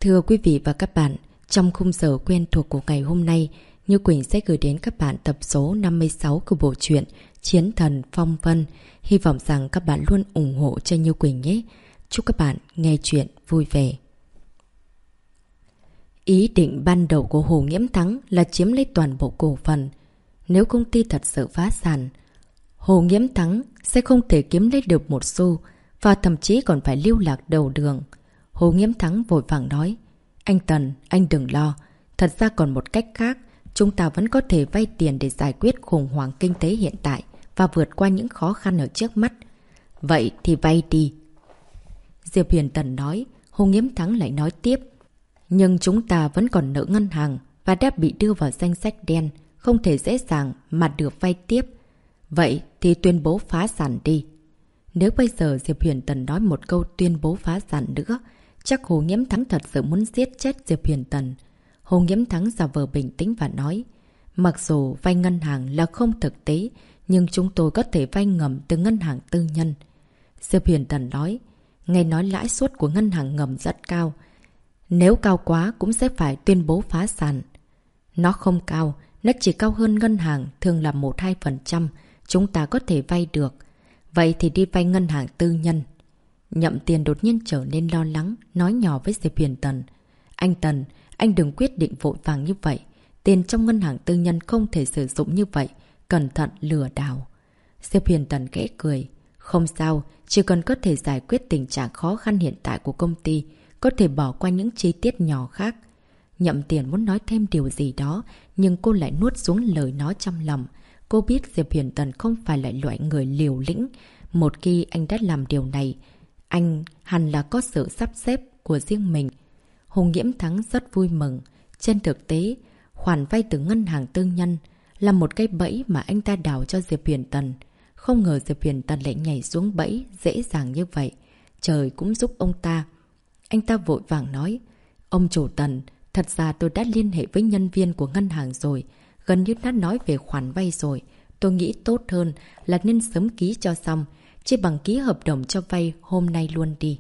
Thưa quý vị và các bạn, trong khung giờ quen thuộc của ngày hôm nay, Như Quỳnh sẽ gửi đến các bạn tập số 56 của bộ truyện Chiến Thần Phong Vân. Hy vọng rằng các bạn luôn ủng hộ cho Như Quỳnh nhé. Chúc các bạn nghe chuyện vui vẻ. Ý định ban đầu của Hồ Nghiễm Thắng là chiếm lấy toàn bộ cổ phần. Nếu công ty thật sự phá sản, Hồ Nghiễm Thắng sẽ không thể kiếm lấy được một xu và thậm chí còn phải lưu lạc đầu đường. Hồ Nghiễm Thắng vội vàng nói: Anh Tần, anh đừng lo. Thật ra còn một cách khác. Chúng ta vẫn có thể vay tiền để giải quyết khủng hoảng kinh tế hiện tại và vượt qua những khó khăn ở trước mắt. Vậy thì vay đi. Diệp Huyền Tần nói. Hồ Nghiễm Thắng lại nói tiếp: Nhưng chúng ta vẫn còn nợ ngân hàng và đã bị đưa vào danh sách đen, không thể dễ dàng mà được vay tiếp. Vậy thì tuyên bố phá sản đi. Nếu bây giờ Diệp Huyền Tần nói một câu tuyên bố phá sản nữa, chắc Hồ Nghiễm Thắng thật sự muốn giết chết Diệp Huyền Tần. Hồ Nghiễm Thắng giả vờ bình tĩnh và nói: Mặc dù vay ngân hàng là không thực tế, nhưng chúng tôi có thể vay ngầm từ ngân hàng tư nhân. Diệp Huyền Tần nói: Nghe nói lãi suất của ngân hàng ngầm rất cao. Nếu cao quá cũng sẽ phải tuyên bố phá sản. Nó không cao, nó chỉ cao hơn ngân hàng, thường là 1-2%. Chúng ta có thể vay được. Vậy thì đi vay ngân hàng tư nhân. Nhậm Tiền đột nhiên trở nên lo lắng, nói nhỏ với Diệp Huyền Tần: Anh Tần, anh đừng quyết định vội vàng như vậy. Tiền trong ngân hàng tư nhân không thể sử dụng như vậy. Cẩn thận lừa đảo. Diệp Huyền Tần khẽ cười: Không sao, chỉ cần có thể giải quyết tình trạng khó khăn hiện tại của công ty, có thể bỏ qua những chi tiết nhỏ khác. Nhậm Tiền muốn nói thêm điều gì đó, nhưng cô lại nuốt xuống lời nó trong lòng. Cô biết Diệp Huyền Tần không phải là loại người liều lĩnh. Một khi anh đã làm điều này, anh hẳn là có sự sắp xếp của riêng mình. Hồ Nghiễm Thắng rất vui mừng. Trên thực tế, khoản vay từ ngân hàng tư nhân là một cái bẫy mà anh ta đào cho Diệp Huyền Tần. Không ngờ Diệp Huyền Tần lại nhảy xuống bẫy dễ dàng như vậy. Trời cũng giúp ông ta. Anh ta vội vàng nói: Ông chủ Tần, thật ra tôi đã liên hệ với nhân viên của ngân hàng rồi. Gần như đã nói về khoản vay rồi. Tôi nghĩ tốt hơn là nên sớm ký cho xong. Chỉ bằng ký hợp đồng cho vay hôm nay luôn đi.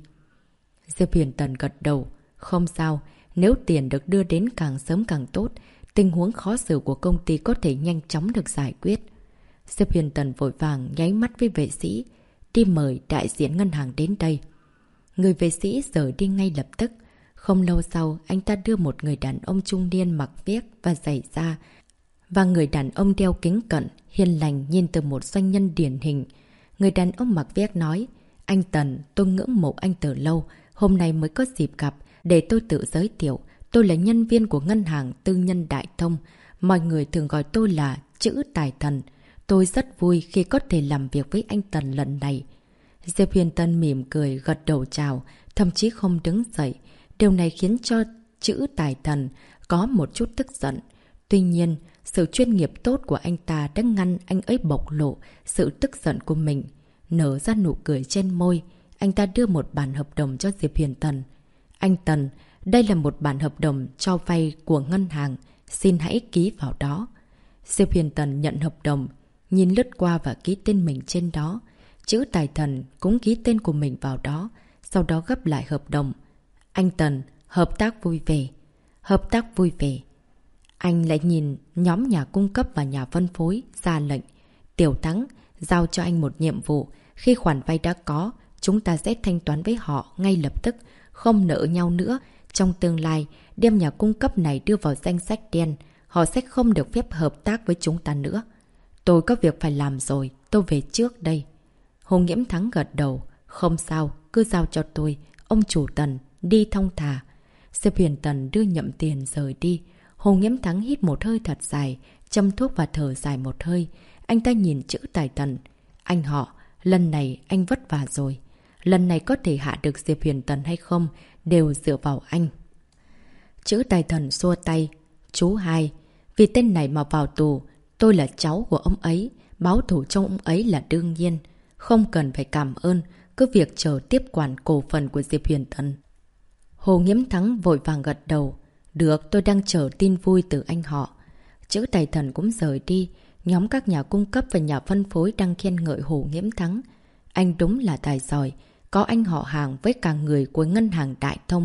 Diệp Huyền Tần gật đầu. Không sao, nếu tiền được đưa đến càng sớm càng tốt, tình huống khó xử của công ty có thể nhanh chóng được giải quyết. Diệp Huyền Tần vội vàng nháy mắt với vệ sĩ, đi mời đại diện ngân hàng đến đây. Người vệ sĩ rời đi ngay lập tức. Không lâu sau, anh ta đưa một người đàn ông trung niên mặc viếc và giày da, và người đàn ông đeo kính cận, hiền lành nhìn từ một doanh nhân điển hình. Người đàn ông mặc viếc nói: Anh Tần, tôi ngưỡng mộ anh từ lâu, hôm nay mới có dịp gặp. Để tôi tự giới thiệu, tôi là nhân viên của ngân hàng tư nhân Đại Thông. Mọi người thường gọi tôi là chữ Tài Thần. Tôi rất vui khi có thể làm việc với anh Tần lần này. Diệp Huyền Tần mỉm cười gật đầu chào, thậm chí không đứng dậy. Điều này khiến cho chữ Tài Thần có một chút tức giận. Tuy nhiên, sự chuyên nghiệp tốt của anh ta đã ngăn anh ấy bộc lộ sự tức giận của mình. Nở ra nụ cười trên môi, anh ta đưa một bản hợp đồng cho Diệp Huyền Tần. Anh Tần, đây là một bản hợp đồng cho vay của ngân hàng. Xin hãy ký vào đó. Diệp Huyền Tần nhận hợp đồng, nhìn lướt qua và ký tên mình trên đó. Chữ Tài Thần cũng ký tên của mình vào đó, sau đó gấp lại hợp đồng. Anh Tần, hợp tác vui vẻ. Hợp tác vui vẻ. Anh lại nhìn nhóm nhà cung cấp và nhà phân phối, ra lệnh. Tiểu Thắng, giao cho anh một nhiệm vụ. Khi khoản vay đã có, chúng ta sẽ thanh toán với họ ngay lập tức, không nợ nhau nữa. Trong tương lai, đem nhà cung cấp này đưa vào danh sách đen, họ sẽ không được phép hợp tác với chúng ta nữa. Tôi có việc phải làm rồi, tôi về trước đây. Hồ Nghiễm Thắng gật đầu. Không sao, cứ giao cho tôi. Ông chủ Tần, đi thong thả. Diệp Huyền Tần đưa Nhậm Tiền rời đi. Hồ Nghiễm Thắng hít một hơi thật dài, châm thuốc và thở dài một hơi. Anh ta nhìn chữ Tài Thần. Anh họ, lần này anh vất vả rồi. Lần này có thể hạ được Diệp Huyền Tần hay không đều dựa vào anh. Chữ Tài Thần xua tay. Chú hai, vì tên này mà vào tù, tôi là cháu của ông ấy. Báo thù cho ông ấy là đương nhiên. Không cần phải cảm ơn, cứ việc chờ tiếp quản cổ phần của Diệp Huyền Tần. Hồ Nghiễm Thắng vội vàng gật đầu. Được, tôi đang chờ tin vui từ anh họ. Chữ Tài Thần cũng rời đi. Nhóm các nhà cung cấp và nhà phân phối đang khen ngợi Hồ Nghiễm Thắng. Anh đúng là tài giỏi. Có anh họ hàng với cả người của ngân hàng Đại Thông.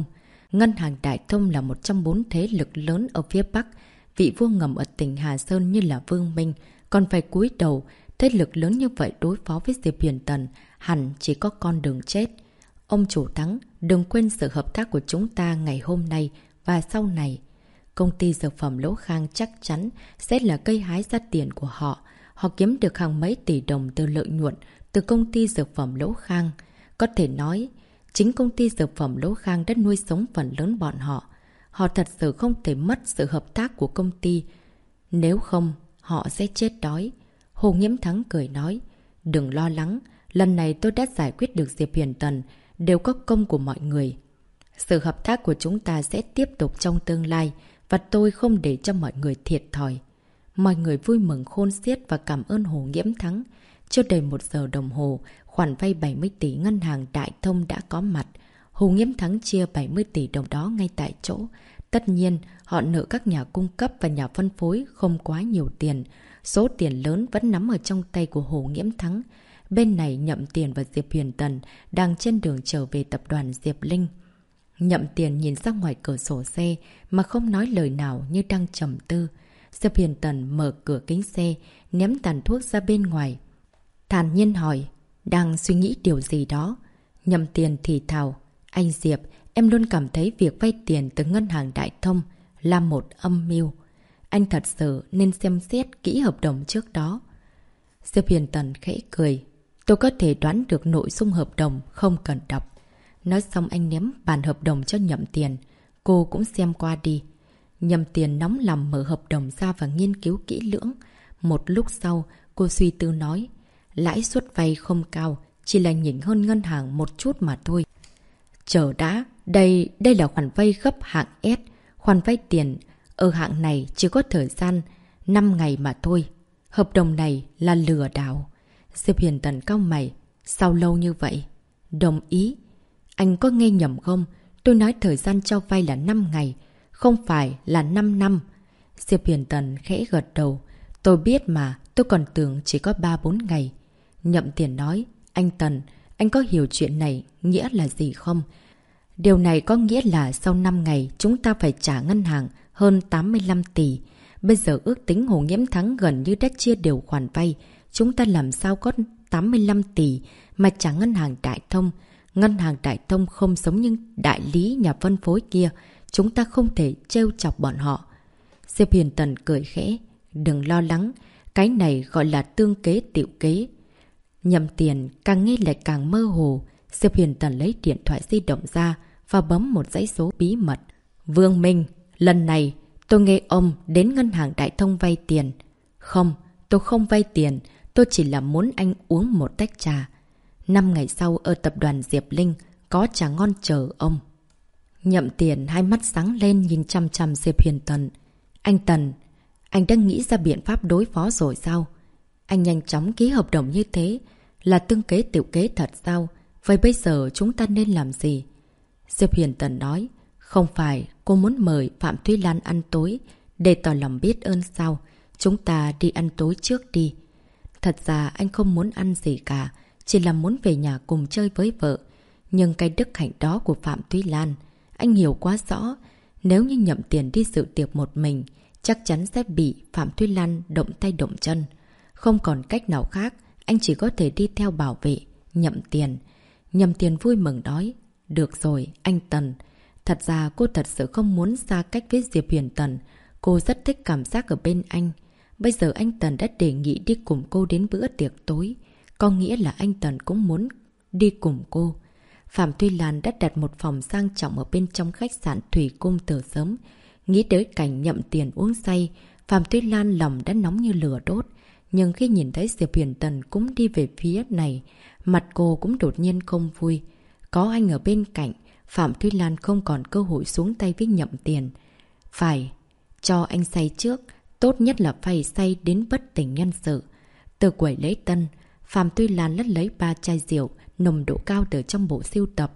Ngân hàng Đại Thông là một trong 4 thế lực lớn ở phía Bắc. Vị vua ngầm ở tỉnh Hà Sơn như là Vương Minh, còn phải cúi đầu. Thế lực lớn như vậy đối phó với Diệp Huyền Tần, hẳn chỉ có con đường chết. Ông chủ Thắng, đừng quên sự hợp tác của chúng ta ngày hôm nay và sau này. Công ty dược phẩm Lỗ Khang chắc chắn sẽ là cây hái ra tiền của họ. Họ kiếm được hàng mấy tỷ đồng từ lợi nhuận từ công ty dược phẩm Lỗ Khang. Có thể nói, chính công ty dược phẩm Lỗ Khang đã nuôi sống phần lớn bọn họ. Họ thật sự không thể mất sự hợp tác của công ty. Nếu không, họ sẽ chết đói. Hồ Nghiễm Thắng cười nói, đừng lo lắng, lần này tôi đã giải quyết được Diệp Huyền Tần, đều có công của mọi người. Sự hợp tác của chúng ta sẽ tiếp tục trong tương lai và tôi không để cho mọi người thiệt thòi. Mọi người vui mừng khôn xiết và cảm ơn Hồ Nghiễm Thắng. Chưa đầy 1 giờ đồng hồ, khoản vay 70 tỷ ngân hàng Đại Thông đã có mặt. Hồ Nghiễm Thắng chia 70 tỷ đồng đó ngay tại chỗ. Tất nhiên, họ nợ các nhà cung cấp và nhà phân phối không quá nhiều tiền. Số tiền lớn vẫn nắm ở trong tay của Hồ Nghiễm Thắng. Bên này Nhậm Tiền và Diệp Huyền Tần đang trên đường trở về tập đoàn Diệp Linh. Nhậm Tiền nhìn ra ngoài cửa sổ xe mà không nói lời nào như đang trầm tư. Diệp Huyền Tần mở cửa kính xe, ném tàn thuốc ra bên ngoài. Thản nhiên hỏi, đang suy nghĩ điều gì đó? Nhậm Tiền thì thào, anh Diệp, em luôn cảm thấy việc vay tiền từ ngân hàng Đại Thông là một âm mưu. Anh thật sự nên xem xét kỹ hợp đồng trước đó. Diệp Huyền Tần khẽ cười, tôi có thể đoán được nội dung hợp đồng, không cần đọc. Nói xong anh ném bản hợp đồng cho Nhậm Tiền. Cô cũng xem qua đi. Nhậm Tiền nóng lòng mở hợp đồng ra và nghiên cứu kỹ lưỡng. Một lúc sau, cô suy tư nói, lãi suất vay không cao, chỉ là nhỉnh hơn ngân hàng một chút mà thôi. Chờ đã, đây là khoản vay gấp hạng S. Khoản vay tiền ở hạng này chỉ có thời gian 5 ngày mà thôi. Hợp đồng này là lừa đảo. Diệp Huyền Tần cau mày, sao lâu như vậy? Đồng ý. Anh có nghe nhầm không? Tôi nói thời gian cho vay là 5 ngày, không phải là 5 năm. Diệp Huyền Tần khẽ gật đầu. Tôi biết mà, tôi còn tưởng chỉ có 3-4 ngày. Nhậm Tiền nói, anh Tần, anh có hiểu chuyện này nghĩa là gì không? Điều này có nghĩa là sau 5 ngày chúng ta phải trả ngân hàng hơn 85 tỷ. Bây giờ ước tính Hồ Nghiễm Thắng gần như đã chia đều khoản vay. Chúng ta làm sao có 85 tỷ mà trả ngân hàng Đại Thông. Ngân hàng Đại Thông không giống như đại lý nhà phân phối kia. Chúng ta không thể trêu chọc bọn họ. Diệp Huyền Tần cười khẽ. Đừng lo lắng. Cái này gọi là tương kế tựu kế. Nhậm Tiền càng nghe lại càng mơ hồ. Diệp Huyền Tần lấy điện thoại di động ra và bấm một dãy số bí mật. Vương Minh, lần này tôi nghe ông đến ngân hàng Đại Thông vay tiền. Không, tôi không vay tiền. Tôi chỉ là muốn anh uống một tách trà. 5 ngày sau ở tập đoàn Diệp Linh có trà ngon chờ ông. Nhậm Tiền hai mắt sáng lên nhìn chăm chăm Diệp Huyền Tần. Anh Tần, anh đã nghĩ ra biện pháp đối phó rồi sao? Anh nhanh chóng ký hợp đồng như thế là tương kế tựu kế thật sao? Vậy bây giờ chúng ta nên làm gì? Diệp Huyền Tần nói, không phải cô muốn mời Phạm Thúy Lan ăn tối để tỏ lòng biết ơn sao? Chúng ta đi ăn tối trước đi. Thật ra anh không muốn ăn gì cả, chỉ là muốn về nhà cùng chơi với vợ. Nhưng cái đức hạnh đó của Phạm Thúy Lan, anh hiểu quá rõ. Nếu như Nhậm Tiền đi dự tiệc một mình, chắc chắn sẽ bị Phạm Thúy Lan động tay động chân. Không còn cách nào khác, anh chỉ có thể đi theo bảo vệ Nhậm Tiền. Nhậm Tiền vui mừng nói, được rồi, anh Tần. Thật ra cô thật sự không muốn xa cách với Diệp Huyền Tần. Cô rất thích cảm giác ở bên anh. Bây giờ anh Tần đã đề nghị đi cùng cô đến bữa tiệc tối. Có nghĩa là anh Tần cũng muốn đi cùng cô. Phạm Thúy Lan đã đặt một phòng sang trọng ở bên trong khách sạn Thủy Cung từ sớm. Nghĩ tới cảnh Nhậm Tiền uống say, Phạm Thúy Lan lòng đã nóng như lửa đốt. Nhưng khi nhìn thấy Diệp Huyền Tần cũng đi về phía này, mặt cô cũng đột nhiên không vui. Có anh ở bên cạnh, Phạm Thúy Lan không còn cơ hội xuống tay với Nhậm Tiền. Phải cho anh say trước, tốt nhất là phải say đến bất tỉnh nhân sự. Từ quầy lễ tân, Phạm Thúy Lan lất lấy 3 chai rượu nồng độ cao từ trong bộ sưu tập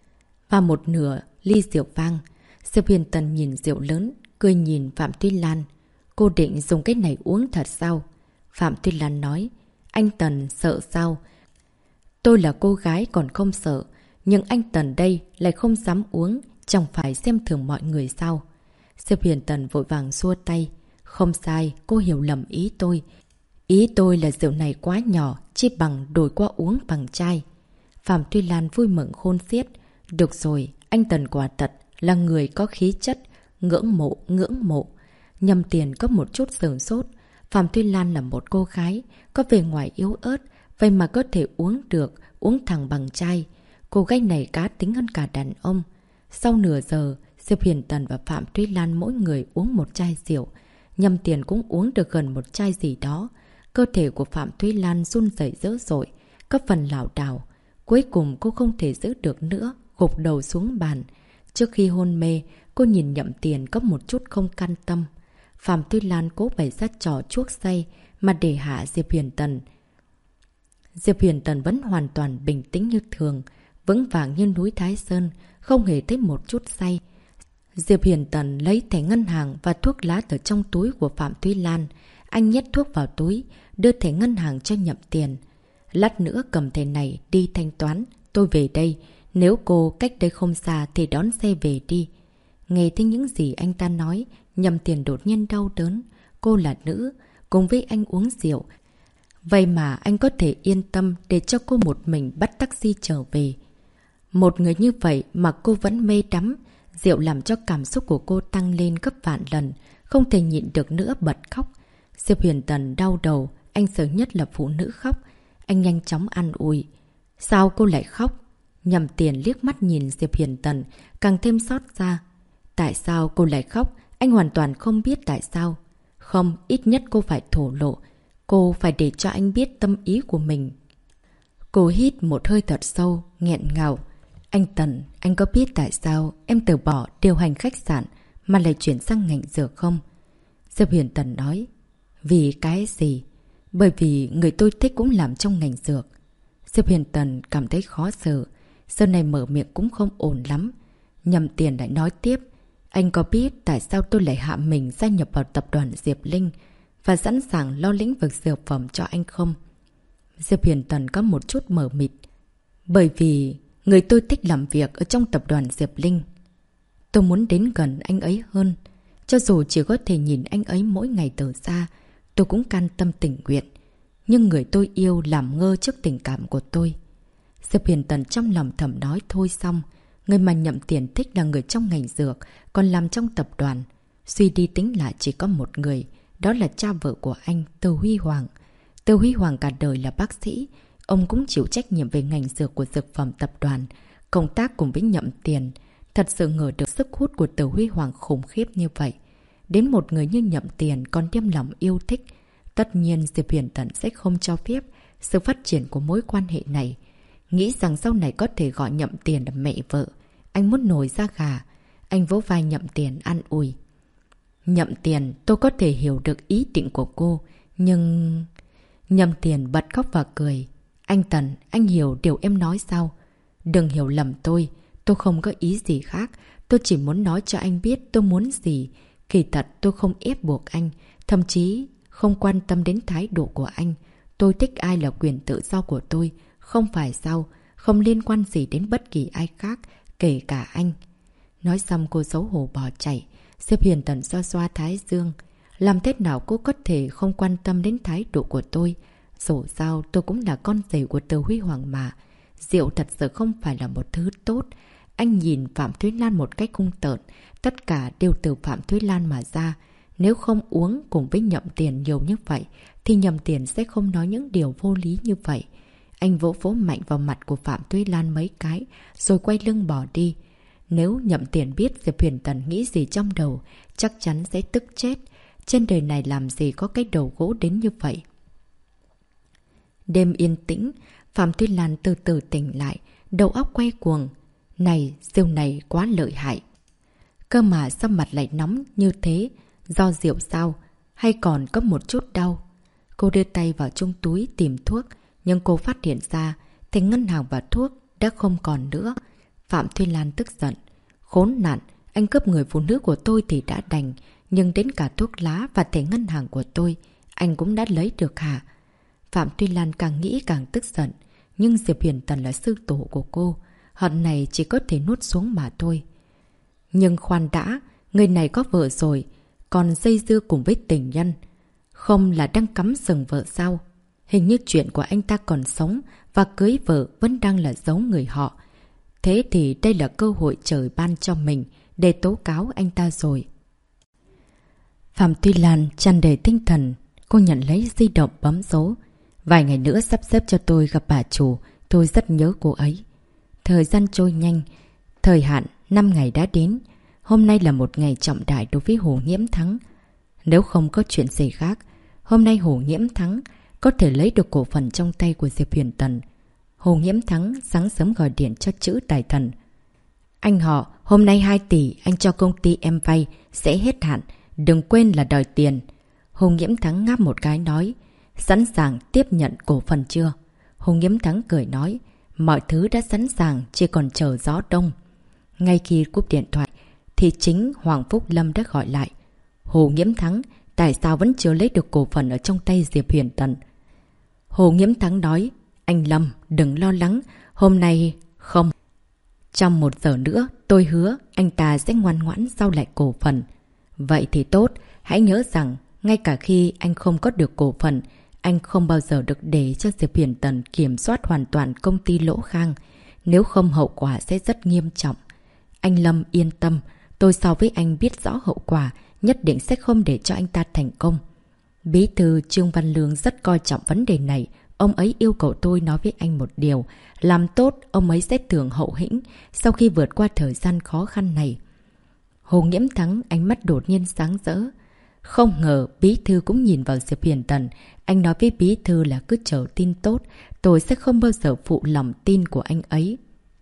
và một nửa ly rượu vang. Diệp Huyền Tần nhìn rượu lớn, cười nhìn Phạm Thúy Lan. Cô định dùng cái này uống thật sao? Phạm Thúy Lan nói, anh Tần sợ sao? Tôi là cô gái còn không sợ, nhưng anh Tần đây lại không dám uống, Chẳng phải xem thường mọi người sao? Diệp Huyền Tần vội vàng xua tay. Không sai, cô hiểu lầm ý tôi. Ý tôi là rượu này quá nhỏ, chỉ bằng đổi qua uống bằng chai. Phạm Tuy Lan vui mừng khôn xiết. Được rồi, anh Tần quả thật là người có khí chất. Ngưỡng mộ, ngưỡng mộ. Nhầm Tiền có một chút sửng sốt. Phạm Tuy Lan là một cô gái, có vẻ ngoài yếu ớt, vậy mà có thể uống được, uống thẳng bằng chai. Cô gái này cá tính hơn cả đàn ông. Sau nửa giờ, Diệp Huyền Tần và Phạm Tuy Lan mỗi người uống một chai rượu. Nhầm Tiền cũng uống được gần một chai gì đó. Cơ thể của Phạm Tuy Lan run rẩy dữ dội, có phần lảo đảo. Cuối cùng cô không thể giữ được nữa, gục đầu xuống bàn. Trước khi hôn mê, cô nhìn Nhậm Tiền có một chút không can tâm. Phạm Tuy Lan cố bày ra trò chuốc say mà để hạ Diệp Huyền Tần. Diệp Huyền Tần vẫn hoàn toàn bình tĩnh như thường, vững vàng như núi Thái Sơn, không hề thấy một chút say. Diệp Huyền Tần lấy thẻ ngân hàng và thuốc lá từ trong túi của Phạm Tuy Lan. Anh nhét thuốc vào túi, đưa thẻ ngân hàng cho Nhậm Tiền. Lát nữa cầm thẻ này đi thanh toán, tôi về đây. Nếu cô cách đây không xa thì đón xe về đi. Nghe thấy những gì anh ta nói, Nhậm Tiền đột nhiên đau đớn. Cô là nữ, cùng với anh uống rượu. Vậy mà anh có thể yên tâm để cho cô một mình bắt taxi trở về. Một người như vậy mà cô vẫn mê đắm. Rượu làm cho cảm xúc của cô tăng lên gấp vạn lần, không thể nhịn được nữa bật khóc. Diệp Huyền Tần đau đầu, anh sợ nhất là phụ nữ khóc. Anh nhanh chóng an ủi. Sao cô lại khóc? Nhầm Tiền liếc mắt nhìn Diệp Huyền Tần, càng thêm xót xa. Tại sao cô lại khóc? Anh hoàn toàn không biết tại sao. Không, ít nhất cô phải thổ lộ. Cô phải để cho anh biết tâm ý của mình. Cô hít một hơi thật sâu, nghẹn ngào. Anh Tần, anh có biết tại sao em từ bỏ điều hành khách sạn mà lại chuyển sang ngành dược không? Diệp Huyền Tần nói. Vì cái gì? Bởi vì người tôi thích cũng làm trong ngành dược. Diệp Huyền Tần cảm thấy khó xử. Giờ này mở miệng cũng không ổn lắm. Nhầm Tiền lại nói tiếp. Anh có biết tại sao tôi lại hạ mình gia nhập vào tập đoàn Diệp Linh và sẵn sàng lo lĩnh vực dược phẩm cho anh không? Diệp Huyền Tần có một chút mờ mịt. Bởi vì người tôi thích làm việc ở trong tập đoàn Diệp Linh. Tôi muốn đến gần anh ấy hơn. Cho dù chỉ có thể nhìn anh ấy mỗi ngày từ xa, tôi cũng can tâm tình nguyện. Nhưng người tôi yêu làm ngơ trước tình cảm của tôi. Diệp Huyền Tần trong lòng thầm nói thôi xong. Người mà Nhậm Tiền thích là người trong ngành dược, còn làm trong tập đoàn. Suy đi tính lại chỉ có một người, đó là cha vợ của anh, Từ Huy Hoàng. Từ Huy Hoàng cả đời là bác sĩ. Ông cũng chịu trách nhiệm về ngành dược của dược phẩm tập đoàn, công tác cùng với Nhậm Tiền. Thật sự ngờ được sức hút của Từ Huy Hoàng khủng khiếp như vậy. Đến một người như Nhậm Tiền còn đem lòng yêu thích. Tất nhiên Diệp Huyền Tần sẽ không cho phép sự phát triển của mối quan hệ này. Nghĩ rằng sau này có thể gọi Nhậm Tiền là mẹ vợ. Anh muốn nổi da gà. Anh vỗ vai Nhậm Tiền an ủi. Nhậm Tiền, tôi có thể hiểu được ý định của cô. Nhưng... Nhậm Tiền bật khóc và cười. Anh Tần, anh hiểu điều em nói sao? Đừng hiểu lầm tôi không có ý gì khác. Tôi chỉ muốn nói cho anh biết tôi muốn gì. Kỳ thật tôi không ép buộc anh, thậm chí không quan tâm đến thái độ của anh. Tôi thích ai là quyền tự do của tôi, không phải sao? Không liên quan gì đến bất kỳ ai khác, kể cả anh. Nói xong cô xấu hổ bỏ chạy. Diệp Huyền Tần xoa xoa thái dương. Làm thế nào cô có thể không quan tâm đến thái độ của tôi? Dù sao tôi cũng là con rể của Từ Huy Hoàng mà. Rượu thật sự không phải là một thứ tốt. Anh nhìn Phạm Thúy Lan một cách hung tợn. Tất cả đều từ Phạm Thúy Lan mà ra. Nếu không uống cùng với Nhậm Tiền nhiều như vậy, thì Nhậm Tiền sẽ không nói những điều vô lý như vậy. Anh vỗ vỗ mạnh vào mặt của Phạm Thúy Lan mấy cái, rồi quay lưng bỏ đi. Nếu Nhậm Tiền biết Diệp Huyền Tần nghĩ gì trong đầu, chắc chắn sẽ tức chết. Trên đời này làm gì có cái đầu gỗ đến như vậy. Đêm yên tĩnh, Phạm Thúy Lan từ từ tỉnh lại, đầu óc quay cuồng. Này, rượu này quá lợi hại. Cơ mà sao mặt lại nóng như thế? Do rượu sao? Hay còn có một chút đau? Cô đưa tay vào trong túi tìm thuốc, nhưng cô phát hiện ra thẻ ngân hàng và thuốc đã không còn nữa. Phạm Thúy Lan tức giận. Khốn nạn, anh cướp người phụ nữ của tôi thì đã đành, nhưng đến cả thuốc lá và thẻ ngân hàng của tôi, anh cũng đã lấy được hả? Phạm Thúy Lan càng nghĩ càng tức giận, nhưng Diệp Huyền Tần là sư tổ của cô. Hận này chỉ có thể nuốt xuống mà thôi. Nhưng khoan đã, người này có vợ rồi, còn dây dưa cùng với tình nhân. Không là đang cắm sừng vợ sao? Hình như chuyện của anh ta còn sống và cưới vợ vẫn đang là giấu người họ. Thế thì đây là cơ hội trời ban cho mình để tố cáo anh ta rồi. Phạm Tuy Lan tràn đầy tinh thần, cô nhận lấy di động bấm số. Vài ngày nữa sắp xếp cho tôi gặp bà chủ, tôi rất nhớ cô ấy. Thời gian trôi nhanh, thời hạn 5 ngày đã đến. Hôm nay là một ngày trọng đại đối với Hồ Nghiễm Thắng. Nếu không có chuyện gì khác, hôm nay Hồ Nghiễm Thắng có thể lấy được cổ phần trong tay của Diệp Huyền Tần. Hồ Nghiễm Thắng sáng sớm gọi điện cho Trữ Tài Thần. Anh họ, hôm nay 2 tỷ anh cho công ty em vay, sẽ hết hạn. Đừng quên là đòi tiền. Hồ Nghiễm Thắng ngáp một cái nói, sẵn sàng tiếp nhận cổ phần chưa? Hồ Nghiễm Thắng cười nói, mọi thứ đã sẵn sàng, chỉ còn chờ gió đông. Ngay khi cúp điện thoại, thì chính Hoàng Phúc Lâm đã gọi lại. Hồ Nghiễm Thắng, tại sao vẫn chưa lấy được cổ phần ở trong tay Diệp Huyền Tần? Hồ Nghiễm Thắng nói, anh Lâm, đừng lo lắng, hôm nay không. Trong 1 giờ nữa, tôi hứa anh ta sẽ ngoan ngoãn giao lại cổ phần. Vậy thì tốt, hãy nhớ rằng, ngay cả khi anh không có được cổ phần, anh không bao giờ được để cho Diệp Huyền Tần kiểm soát hoàn toàn công ty Lỗ Khang. Nếu không hậu quả sẽ rất nghiêm trọng. Anh Lâm yên tâm, tôi so với anh biết rõ hậu quả, nhất định sẽ không để cho anh ta thành công. Bí thư Trương Văn Lương rất coi trọng vấn đề này. Ông ấy yêu cầu tôi nói với anh một điều. Làm tốt, ông ấy sẽ thưởng hậu hĩnh sau khi vượt qua thời gian khó khăn này. Hồ Nghiễm Thắng ánh mắt đột nhiên sáng rỡ. Không ngờ bí thư cũng nhìn vào Diệp Huyền Tần. Anh nói với bí thư là cứ chờ tin tốt. Tôi sẽ không bao giờ phụ lòng tin của anh ấy.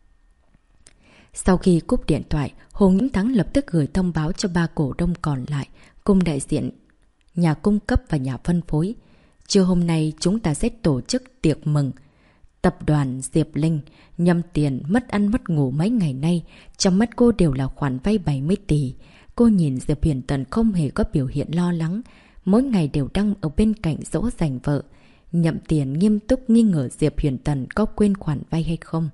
Sau khi cúp điện thoại, Hồ Nghiễm Thắng lập tức gửi thông báo cho 3 cổ đông còn lại, cùng đại diện nhà cung cấp và nhà phân phối. Trưa hôm nay chúng ta sẽ tổ chức tiệc mừng. Tập đoàn Diệp Linh nhầm tiền mất ăn mất ngủ mấy ngày nay, trong mắt cô đều là khoản vay 70 tỷ. Cô nhìn Diệp Huyền Tần không hề có biểu hiện lo lắng, mỗi ngày đều đang ở bên cạnh dỗ dành vợ. Nhậm Tiền nghiêm túc nghi ngờ Diệp Huyền Tần có quên khoản vay hay không.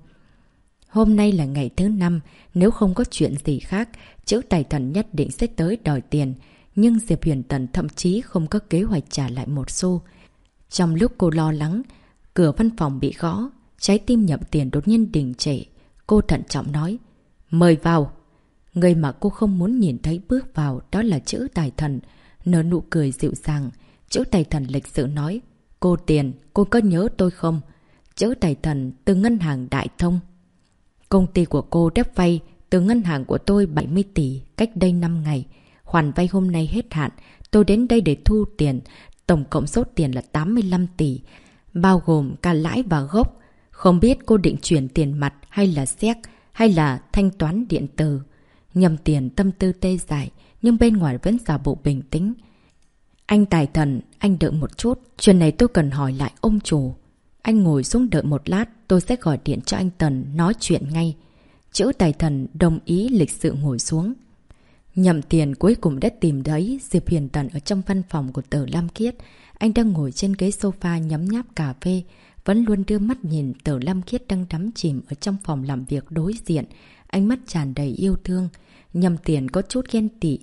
Hôm nay là ngày thứ 5, nếu không có chuyện gì khác, Trữ Tài Thần nhất định sẽ tới đòi tiền. Nhưng Diệp Huyền Tần thậm chí không có kế hoạch trả lại một xu. Trong lúc cô lo lắng, cửa văn phòng bị gõ, trái tim Nhậm Tiền đột nhiên đình trệ. Cô thận trọng nói, mời vào. Người mà cô không muốn nhìn thấy bước vào đó là Trữ Tài Thần, nở nụ cười dịu dàng. Trữ Tài Thần lịch sự nói, cô Tiền, cô có nhớ tôi không? Trữ Tài Thần từ ngân hàng Đại Thông. Công ty của cô đã vay từ ngân hàng của tôi 70 tỷ cách đây 5 ngày. Khoản vay hôm nay hết hạn, tôi đến đây để thu tiền. Tổng cộng số tiền là 85 tỷ, bao gồm cả lãi và gốc. Không biết cô định chuyển tiền mặt hay là séc, hay là thanh toán điện tử. Nhầm Tiền tâm tư tê dại, nhưng bên ngoài vẫn giả bộ bình tĩnh. Anh Tài Thần, anh đợi một chút, chuyện này tôi cần hỏi lại ông chủ. Anh ngồi xuống đợi một lát, tôi sẽ gọi điện cho anh Tần nói chuyện ngay. Trữ Tài Thần đồng ý lịch sự ngồi xuống. Nhậm Tiền cuối cùng đã tìm thấy Diệp Huyền Tần ở trong văn phòng của Tử Lam Khiết. Anh đang ngồi trên ghế sofa nhấm nháp cà phê, vẫn luôn đưa mắt nhìn Tử Lam Khiết đang đắm chìm ở trong phòng làm việc đối diện. Ánh mắt tràn đầy yêu thương. Nhậm Tiền có chút ghen tị.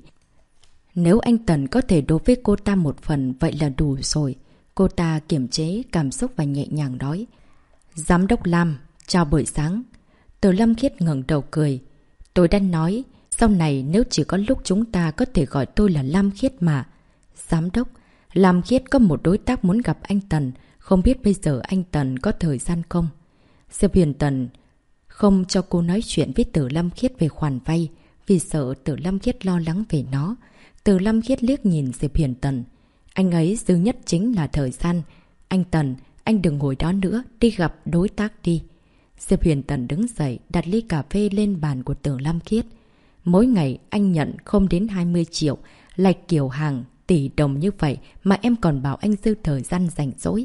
Nếu anh Tần có thể đối với cô ta một phần vậy là đủ rồi. Cô ta kiềm chế cảm xúc và nhẹ nhàng nói. Giám đốc Lam, chào buổi sáng. Tử Lam Khiết ngẩng đầu cười. Tôi đã nói, sau này nếu chỉ có lúc chúng ta có thể gọi tôi là Lam Khiết mà. Giám đốc, Lam Khiết có một đối tác muốn gặp anh Tần. Không biết bây giờ anh Tần có thời gian không? Diệp Huyền Tần không cho cô nói chuyện với Tử Lam Khiết về khoản vay, vì sợ Tử Lam Khiết lo lắng về nó. Tử Lam Khiết liếc nhìn Diệp Huyền Tần. Anh ấy dư nhất chính là thời gian. Anh Tần, anh đừng ngồi đó nữa, đi gặp đối tác đi. Diệp Huyền Tần đứng dậy, đặt ly cà phê lên bàn của Tử Lam Khiết. Mỗi ngày anh nhận không đến 20 triệu, lạch kiểu hàng tỷ đồng như vậy mà em còn bảo anh dư thời gian rảnh rỗi.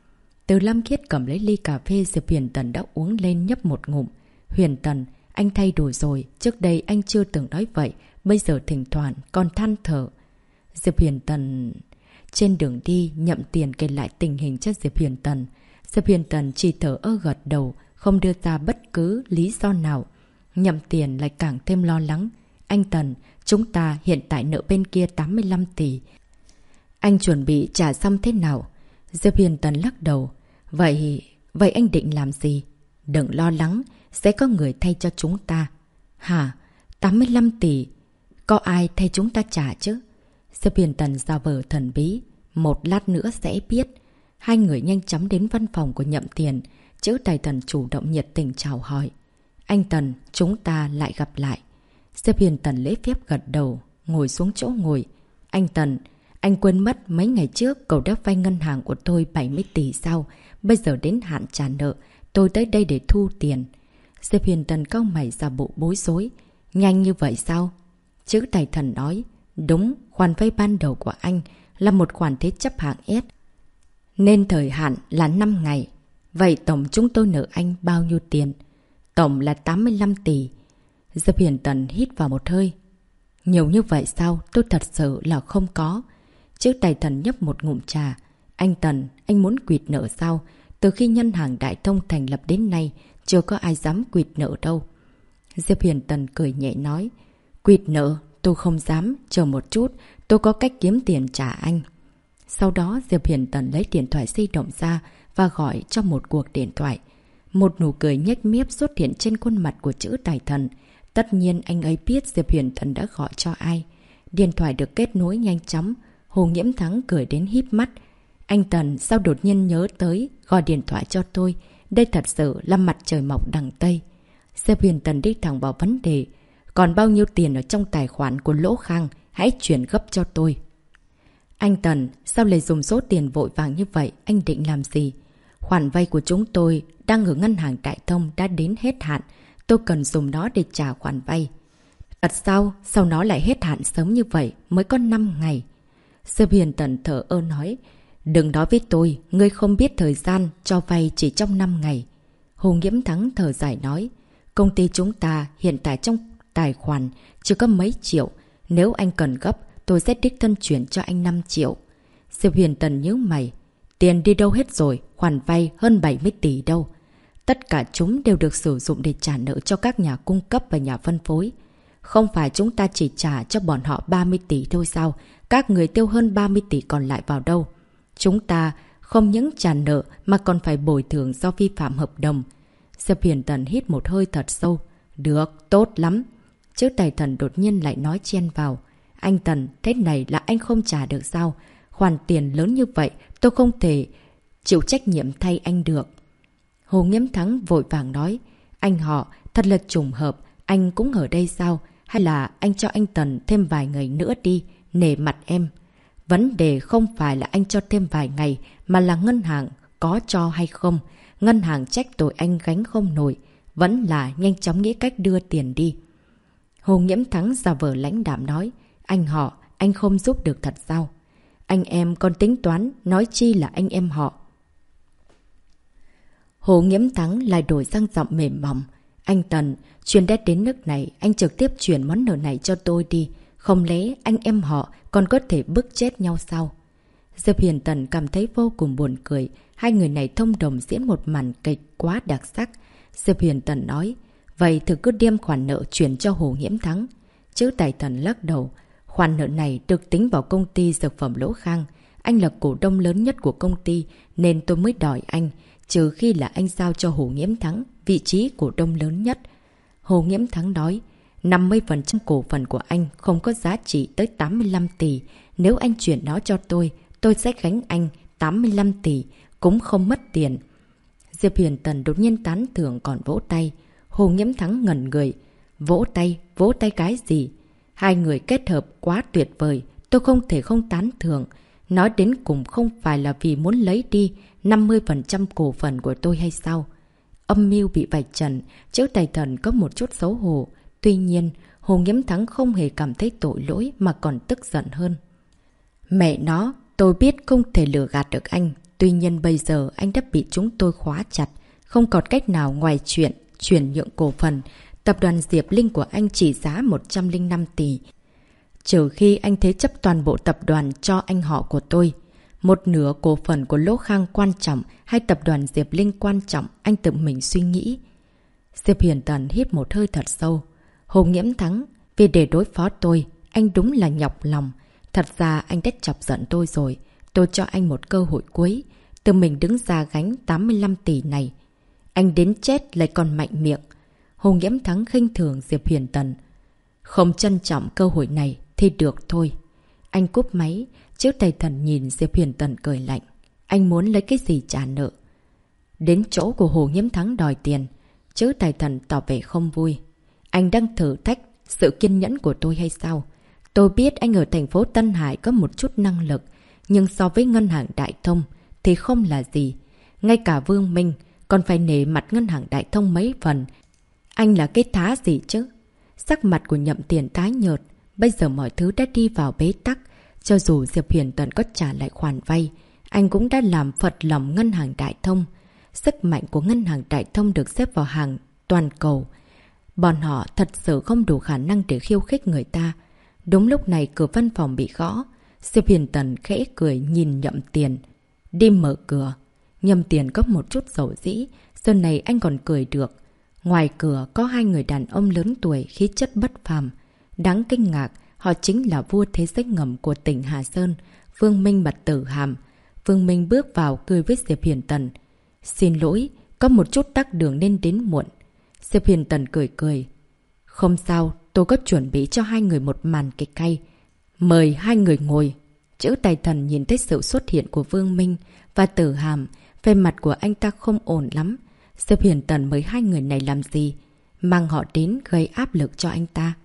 Tử Lam Khiết cầm lấy ly cà phê Diệp Huyền Tần đã uống lên nhấp một ngụm. Huyền Tần, anh thay đổi rồi, trước đây anh chưa từng nói vậy, bây giờ thỉnh thoảng còn than thở. Diệp Huyền Tần... Trên đường đi, Nhậm Tiền kể lại tình hình cho Diệp Huyền Tần. Diệp Huyền Tần chỉ thở gật đầu, không đưa ra bất cứ lý do nào. Nhậm Tiền lại càng thêm lo lắng. Anh Tần, chúng ta hiện tại nợ bên kia 85 tỷ. Anh chuẩn bị trả xong thế nào? Diệp Huyền Tần lắc đầu. Vậy anh định làm gì? Đừng lo lắng, sẽ có người thay cho chúng ta. Hả? 85 tỷ? Có ai thay chúng ta trả chứ? Diệp Huyền Tần ra vờ thần bí. Một lát nữa sẽ biết. Hai người nhanh chóng đến văn phòng của Nhậm Tiền. Chữ Tài Thần chủ động nhiệt tình chào hỏi. Anh Tần, chúng ta lại gặp lại. Diệp Huyền Tần lễ phép gật đầu, ngồi xuống chỗ ngồi. Anh Tần, anh quên mất mấy ngày trước cậu đã vay ngân hàng của tôi 70 tỷ sao? Bây giờ đến hạn trả nợ, tôi tới đây để thu tiền. Diệp Huyền Tần cau mày ra bộ bối rối. Nhanh như vậy sao? Chữ Tài Thần nói. Đúng, khoản vay ban đầu của anh là một khoản thế chấp hạng S. Nên thời hạn là 5 ngày. Vậy tổng chúng tôi nợ anh bao nhiêu tiền? Tổng là 85 tỷ. Diệp Huyền Tần hít vào một hơi. Nhiều như vậy sao? Tôi thật sự là không có. Chữ Tài Thần nhấp một ngụm trà. Anh Tần, anh muốn quỵt nợ sao? Từ khi ngân hàng Đại Thông thành lập đến nay, chưa có ai dám quỵt nợ đâu. Diệp Huyền Tần cười nhẹ nói. Quỵt nợ? Tôi không dám. Chờ một chút, tôi có cách kiếm tiền trả anh. Sau đó Diệp Huyền Tần lấy điện thoại di động ra và gọi cho một cuộc điện thoại. Một nụ cười nhếch mép xuất hiện trên khuôn mặt của chữ Tài Thần. Tất nhiên anh ấy biết Diệp Huyền Tần đã gọi cho ai. Điện thoại được kết nối nhanh chóng. Hồ Nghiễm Thắng cười đến híp mắt. Anh Tần sao đột nhiên nhớ tới gọi điện thoại cho tôi? Đây thật sự là mặt trời mọc đằng Tây. Diệp Huyền Tần đi thẳng vào vấn đề. Còn bao nhiêu tiền ở trong tài khoản của Lỗ Khang? Hãy chuyển gấp cho tôi. Anh Tần, sao lại dùng số tiền vội vàng như vậy? Anh định làm gì? Khoản vay của chúng tôi đang ở ngân hàng Đại Thông đã đến hết hạn. Tôi cần dùng nó để trả khoản vay. Thật sao? Sao nó lại hết hạn sớm như vậy? Mới có 5 ngày. Diệp Huyền Tần thở ơ nói. Đừng nói với tôi, ngươi không biết thời gian cho vay chỉ trong 5 ngày. Hồ Nghiễm Thắng thở dài nói. Công ty chúng ta hiện tại trong tài khoản chỉ có mấy triệu. Nếu anh cần gấp, tôi sẽ đích thân chuyển cho anh 5 triệu. Diệp Huyền Tần nhíu mày. Tiền đi đâu hết rồi? Khoản vay hơn 70 tỷ đâu? Tất cả chúng đều được sử dụng để trả nợ cho các nhà cung cấp và nhà phân phối. Không phải chúng ta chỉ trả cho bọn họ 30 tỷ thôi sao? Các người tiêu hơn 30 tỷ còn lại vào đâu? Chúng ta không những trả nợ mà còn phải bồi thường do vi phạm hợp đồng. Diệp Huyền Tần hít một hơi thật sâu. Được, tốt lắm. Chữ Tài Thần đột nhiên lại nói chen vào. Anh Tần, thế này là anh không trả được sao? Khoản tiền lớn như vậy, tôi không thể chịu trách nhiệm thay anh được. Hồ Nghiễm Thắng vội vàng nói. Anh họ, thật là trùng hợp, anh cũng ở đây sao? Hay là anh cho anh Tần thêm vài ngày nữa đi, nể mặt em. Vấn đề không phải là anh cho thêm vài ngày, mà là ngân hàng có cho hay không. Ngân hàng trách tội anh gánh không nổi, vẫn là nhanh chóng nghĩ cách đưa tiền đi. Hồ Nghiễm Thắng giả vờ lãnh đạm nói. Anh họ, anh không giúp được thật sao? Anh em còn tính toán, nói chi là anh em họ. Hồ Nghiễm Thắng lại đổi sang giọng mềm mỏng. Anh Tần, chuyện đã đến nước này, anh trực tiếp chuyển món nợ này cho tôi đi. Không lẽ anh em họ còn có thể bức chết nhau sao? Diệp Huyền Tần cảm thấy vô cùng buồn cười. Hai người này thông đồng diễn một màn kịch quá đặc sắc. Diệp Huyền Tần nói. Vậy thử cứ đem khoản nợ chuyển cho Hồ Nghiễm Thắng. Chữ Tài Thần lắc đầu. Khoản nợ này được tính vào công ty dược phẩm Lỗ Khang. Anh là cổ đông lớn nhất của công ty nên tôi mới đòi anh. Trừ khi là anh giao cho Hồ Nghiễm Thắng vị trí cổ đông lớn nhất. Hồ Nghiễm Thắng nói. 50% cổ phần của anh không có giá trị tới 85 tỷ. Nếu anh chuyển nó cho tôi sẽ gánh anh 85 tỷ. Cũng không mất tiền. Diệp Huyền Tần đột nhiên tán thưởng còn vỗ tay. Hồ Nghiễm Thắng ngẩn người. Vỗ tay cái gì? Hai người kết hợp quá tuyệt vời. Tôi không thể không tán thưởng. Nói đến cùng không phải là vì muốn lấy đi 50% cổ phần của tôi hay sao? Âm mưu bị vạch trần. Chữ Tài Thần có một chút xấu hổ. Tuy nhiên, Hồ Nghiễm Thắng không hề cảm thấy tội lỗi mà còn tức giận hơn. Mẹ nó, tôi biết không thể lừa gạt được anh. Tuy nhiên bây giờ anh đã bị chúng tôi khóa chặt. Không còn cách nào ngoài chuyện chuyển nhượng cổ phần. Tập đoàn Diệp Linh của anh chỉ giá 105 tỷ. Trừ khi anh thế chấp toàn bộ tập đoàn cho anh họ của tôi. Một nửa cổ phần của Lỗ Khang quan trọng hay tập đoàn Diệp Linh quan trọng, anh tự mình suy nghĩ. Diệp Huyền Tần hít một hơi thật sâu. Hồ Nghiễm Thắng, Vì để đối phó tôi, anh đúng là nhọc lòng. Thật ra anh đã chọc giận tôi rồi. Tôi cho anh một cơ hội cuối. Tự mình đứng ra gánh 85 tỷ này. Anh đến chết lại còn mạnh miệng. Hồ Nghiễm Thắng khinh thường Diệp Huyền Tần. Không trân trọng cơ hội này thì được thôi. Anh cúp máy, chiếc tài thần nhìn Diệp Huyền Tần cười lạnh. Anh muốn lấy cái gì trả nợ? Đến chỗ của Hồ Nghiễm Thắng đòi tiền. Chữ tài thần tỏ vẻ không vui. Anh đang thử thách sự kiên nhẫn của tôi hay sao? Tôi biết anh ở thành phố Tân Hải có một chút năng lực. Nhưng so với ngân hàng Đại Thông thì không là gì. Ngay cả Vương Minh còn phải nể mặt ngân hàng Đại Thông mấy phần. Anh là cái thá gì chứ? Sắc mặt của Nhậm Tiền tái nhợt. Bây giờ mọi thứ đã đi vào bế tắc. Cho dù Diệp Huyền Tần có trả lại khoản vay, anh cũng đã làm phật lòng ngân hàng Đại Thông. Sức mạnh của ngân hàng Đại Thông được xếp vào hàng toàn cầu. Bọn họ thật sự không đủ khả năng để khiêu khích người ta. Đúng lúc này cửa văn phòng bị gõ. Diệp Huyền Tần khẽ cười nhìn Nhậm Tiền. Đi mở cửa. Nhậm Tiền có một chút dầu dĩ. Giờ này anh còn cười được. Ngoài cửa có hai người đàn ông lớn tuổi khí chất bất phàm. Đáng kinh ngạc, họ chính là vua thế giới ngầm của tỉnh Hà Sơn, Vương Minh và Tử Hàm. Vương Minh bước vào cười với Diệp Huyền Tần. Xin lỗi, có một chút tắc đường nên đến muộn. Diệp Huyền Tần cười cười. Không sao, tôi có chuẩn bị cho hai người một màn kịch hay. Mời hai người ngồi. Chữ tài thần nhìn thấy sự xuất hiện của Vương Minh và Tử Hàm. Về mặt của anh ta không ổn lắm. Diệp Huyền Tần mời hai người này làm gì? Mang họ đến gây áp lực cho anh ta.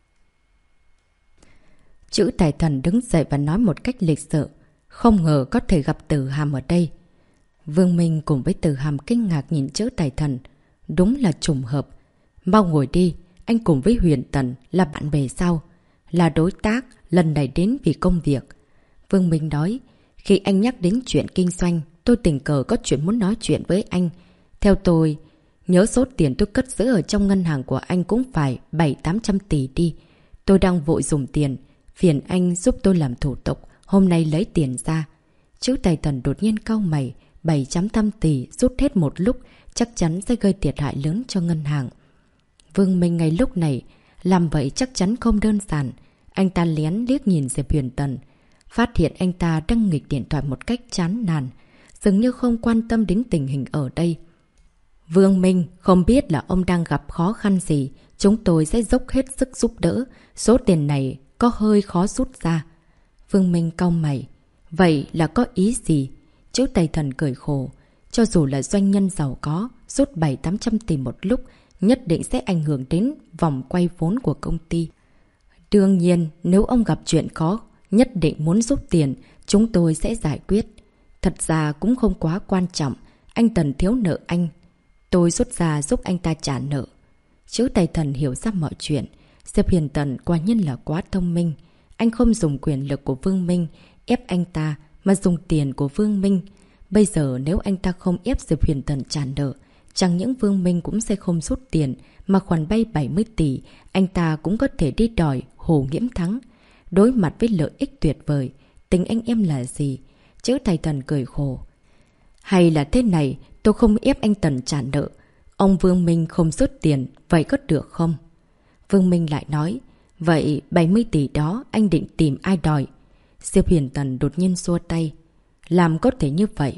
Chữ tài thần đứng dậy và nói một cách lịch sự. Không ngờ có thể gặp Tử Hàm ở đây. Vương Minh cùng với Tử Hàm kinh ngạc nhìn chữ tài thần. Đúng là trùng hợp. Mau ngồi đi. Anh cùng với Huyền Tần là bạn bè sao? Là đối tác, lần này đến vì công việc. Vương Minh nói. Khi anh nhắc đến chuyện kinh doanh, tôi tình cờ có chuyện muốn nói chuyện với anh. Theo tôi, nhớ số tiền tôi cất giữ ở trong ngân hàng của anh cũng phải 700-800 tỷ đi. Tôi đang vội dùng tiền. Phiền anh giúp tôi làm thủ tục. Hôm nay lấy tiền ra. Chữ tài thần đột nhiên cau mày. 700 tỷ rút hết một lúc chắc chắn sẽ gây thiệt hại lớn cho ngân hàng. Vương Minh ngay lúc này làm vậy chắc chắn không đơn giản. Anh ta lén liếc nhìn Diệp Huyền Tần. Phát hiện anh ta đang nghịch điện thoại một cách chán nản. Dường như không quan tâm đến tình hình ở đây. Vương Minh không biết là ông đang gặp khó khăn gì. Chúng tôi sẽ dốc hết sức giúp đỡ. Số tiền này có hơi khó rút ra. Vương Minh cau mày. Vậy là có ý gì? Chữ tài thần cười khổ. Cho dù là doanh nhân giàu có, rút 700-800 tỷ một lúc, nhất định sẽ ảnh hưởng đến vòng quay vốn của công ty. Đương nhiên, nếu ông gặp chuyện khó, nhất định muốn rút tiền, chúng tôi sẽ giải quyết. Thật ra cũng không quá quan trọng. Anh Tần thiếu nợ anh. Tôi rút ra giúp anh ta trả nợ. Chữ tài thần hiểu ra mọi chuyện. Diệp Huyền Tần quả nhiên là quá thông minh. Anh không dùng quyền lực của Vương Minh ép anh ta, mà dùng tiền của Vương Minh. Bây giờ nếu anh ta không ép Diệp Huyền Tần trả nợ, chẳng những Vương Minh cũng sẽ không rút tiền, mà khoản vay 70 tỷ, anh ta cũng có thể đi đòi Hồ Nghiễm Thắng. Đối mặt với lợi ích tuyệt vời, tính anh em là gì? Chữ tài thần cười khổ. Hay là thế này, tôi không ép anh Tần trả nợ. Ông Vương Minh không rút tiền, vậy có được không? Vương Minh lại nói, vậy 70 tỷ đó anh định tìm ai đòi? Diệp Huyền Tần đột nhiên xua tay. Làm có thể như vậy.